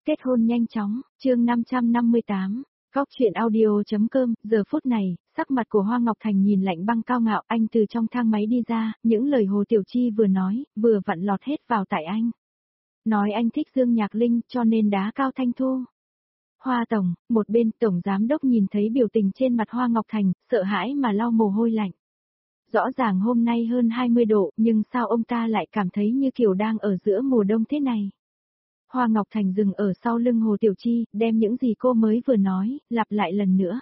Kết hôn nhanh chóng, chương 558, Góc chuyện audio.com, giờ phút này, sắc mặt của Hoa Ngọc Thành nhìn lạnh băng cao ngạo, anh từ trong thang máy đi ra, những lời Hồ Tiểu Chi vừa nói, vừa vặn lọt hết vào tai anh. Nói anh thích Dương Nhạc Linh cho nên đá Cao Thanh Thu. Hoa Tổng, một bên Tổng Giám Đốc nhìn thấy biểu tình trên mặt Hoa Ngọc Thành, sợ hãi mà lau mồ hôi lạnh. Rõ ràng hôm nay hơn 20 độ, nhưng sao ông ta lại cảm thấy như kiểu đang ở giữa mùa đông thế này? Hoa Ngọc Thành dừng ở sau lưng Hồ Tiểu Chi, đem những gì cô mới vừa nói, lặp lại lần nữa.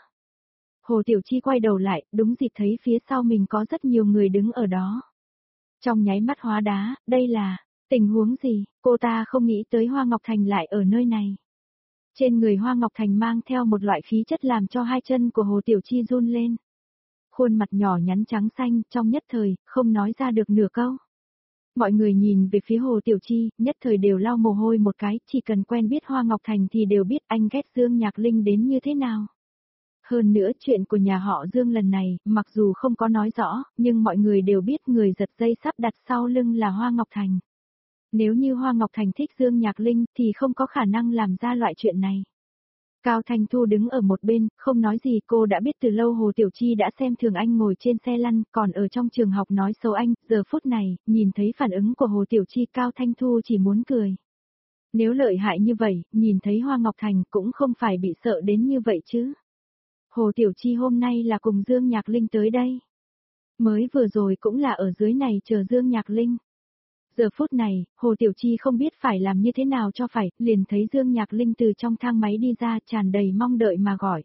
Hồ Tiểu Chi quay đầu lại, đúng dịp thấy phía sau mình có rất nhiều người đứng ở đó. Trong nháy mắt hóa đá, đây là tình huống gì, cô ta không nghĩ tới Hoa Ngọc Thành lại ở nơi này. Trên người Hoa Ngọc Thành mang theo một loại khí chất làm cho hai chân của Hồ Tiểu Chi run lên. Khuôn mặt nhỏ nhắn trắng xanh, trong nhất thời, không nói ra được nửa câu. Mọi người nhìn về phía Hồ Tiểu Chi, nhất thời đều lau mồ hôi một cái, chỉ cần quen biết Hoa Ngọc Thành thì đều biết anh ghét Dương Nhạc Linh đến như thế nào. Hơn nữa chuyện của nhà họ Dương lần này, mặc dù không có nói rõ, nhưng mọi người đều biết người giật dây sắp đặt sau lưng là Hoa Ngọc Thành. Nếu như Hoa Ngọc Thành thích Dương Nhạc Linh thì không có khả năng làm ra loại chuyện này. Cao Thanh Thu đứng ở một bên, không nói gì, cô đã biết từ lâu Hồ Tiểu Chi đã xem thường anh ngồi trên xe lăn, còn ở trong trường học nói xấu anh, giờ phút này, nhìn thấy phản ứng của Hồ Tiểu Chi Cao Thanh Thu chỉ muốn cười. Nếu lợi hại như vậy, nhìn thấy Hoa Ngọc Thành cũng không phải bị sợ đến như vậy chứ. Hồ Tiểu Chi hôm nay là cùng Dương Nhạc Linh tới đây. Mới vừa rồi cũng là ở dưới này chờ Dương Nhạc Linh. Giờ phút này, Hồ Tiểu Chi không biết phải làm như thế nào cho phải, liền thấy Dương Nhạc Linh từ trong thang máy đi ra tràn đầy mong đợi mà gọi.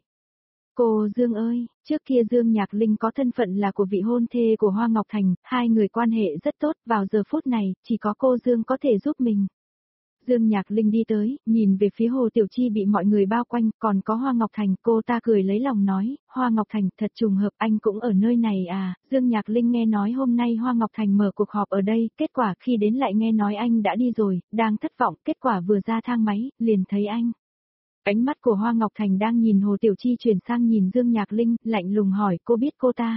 Cô Dương ơi, trước kia Dương Nhạc Linh có thân phận là của vị hôn thê của Hoa Ngọc Thành, hai người quan hệ rất tốt, vào giờ phút này, chỉ có cô Dương có thể giúp mình. Dương Nhạc Linh đi tới, nhìn về phía Hồ Tiểu Chi bị mọi người bao quanh, còn có Hoa Ngọc Thành, cô ta cười lấy lòng nói, Hoa Ngọc Thành, thật trùng hợp, anh cũng ở nơi này à, Dương Nhạc Linh nghe nói hôm nay Hoa Ngọc Thành mở cuộc họp ở đây, kết quả khi đến lại nghe nói anh đã đi rồi, đang thất vọng, kết quả vừa ra thang máy, liền thấy anh. Ánh mắt của Hoa Ngọc Thành đang nhìn Hồ Tiểu Chi chuyển sang nhìn Dương Nhạc Linh, lạnh lùng hỏi, cô biết cô ta?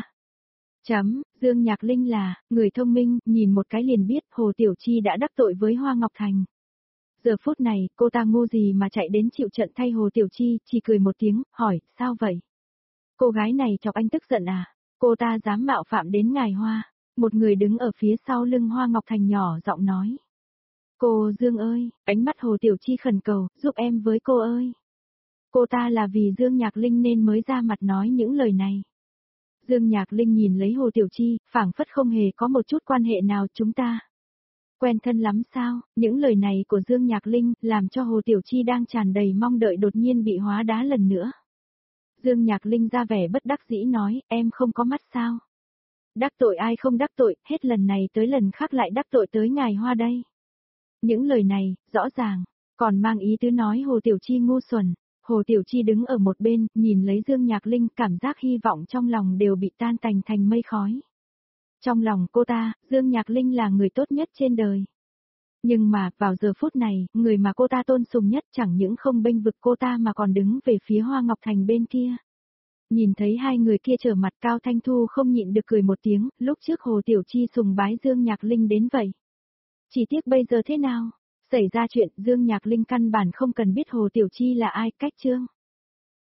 Dương Nhạc Linh là, người thông minh, nhìn một cái liền biết Hồ Tiểu Chi đã đắc tội với Hoa Ngọc Thành. Giờ phút này, cô ta ngu gì mà chạy đến chịu trận thay Hồ Tiểu Chi, chỉ cười một tiếng, hỏi, sao vậy? Cô gái này chọc anh tức giận à? Cô ta dám mạo phạm đến ngài Hoa. Một người đứng ở phía sau lưng Hoa Ngọc Thành nhỏ giọng nói. Cô Dương ơi, ánh mắt Hồ Tiểu Chi khẩn cầu, giúp em với cô ơi. Cô ta là vì Dương Nhạc Linh nên mới ra mặt nói những lời này. Dương Nhạc Linh nhìn lấy Hồ Tiểu Chi, phảng phất không hề có một chút quan hệ nào chúng ta. Quen thân lắm sao, những lời này của Dương Nhạc Linh làm cho Hồ Tiểu Chi đang tràn đầy mong đợi đột nhiên bị hóa đá lần nữa. Dương Nhạc Linh ra vẻ bất đắc dĩ nói, em không có mắt sao? Đắc tội ai không đắc tội, hết lần này tới lần khác lại đắc tội tới ngài Hoa đây. Những lời này, rõ ràng, còn mang ý tứ nói Hồ Tiểu Chi ngu xuẩn. Hồ Tiểu Chi đứng ở một bên, nhìn lấy Dương Nhạc Linh, cảm giác hy vọng trong lòng đều bị tan tành thành mây khói. Trong lòng cô ta, Dương Nhạc Linh là người tốt nhất trên đời. Nhưng mà, vào giờ phút này, người mà cô ta tôn sùng nhất chẳng những không bênh vực cô ta mà còn đứng về phía Hoa Ngọc Thành bên kia. Nhìn thấy hai người kia trở mặt, Cao Thanh Thu không nhịn được cười một tiếng, lúc trước Hồ Tiểu Chi sùng bái Dương Nhạc Linh đến vậy. Chỉ tiếc bây giờ thế nào? Xảy ra chuyện, Dương Nhạc Linh căn bản không cần biết Hồ Tiểu Chi là ai, cách chương.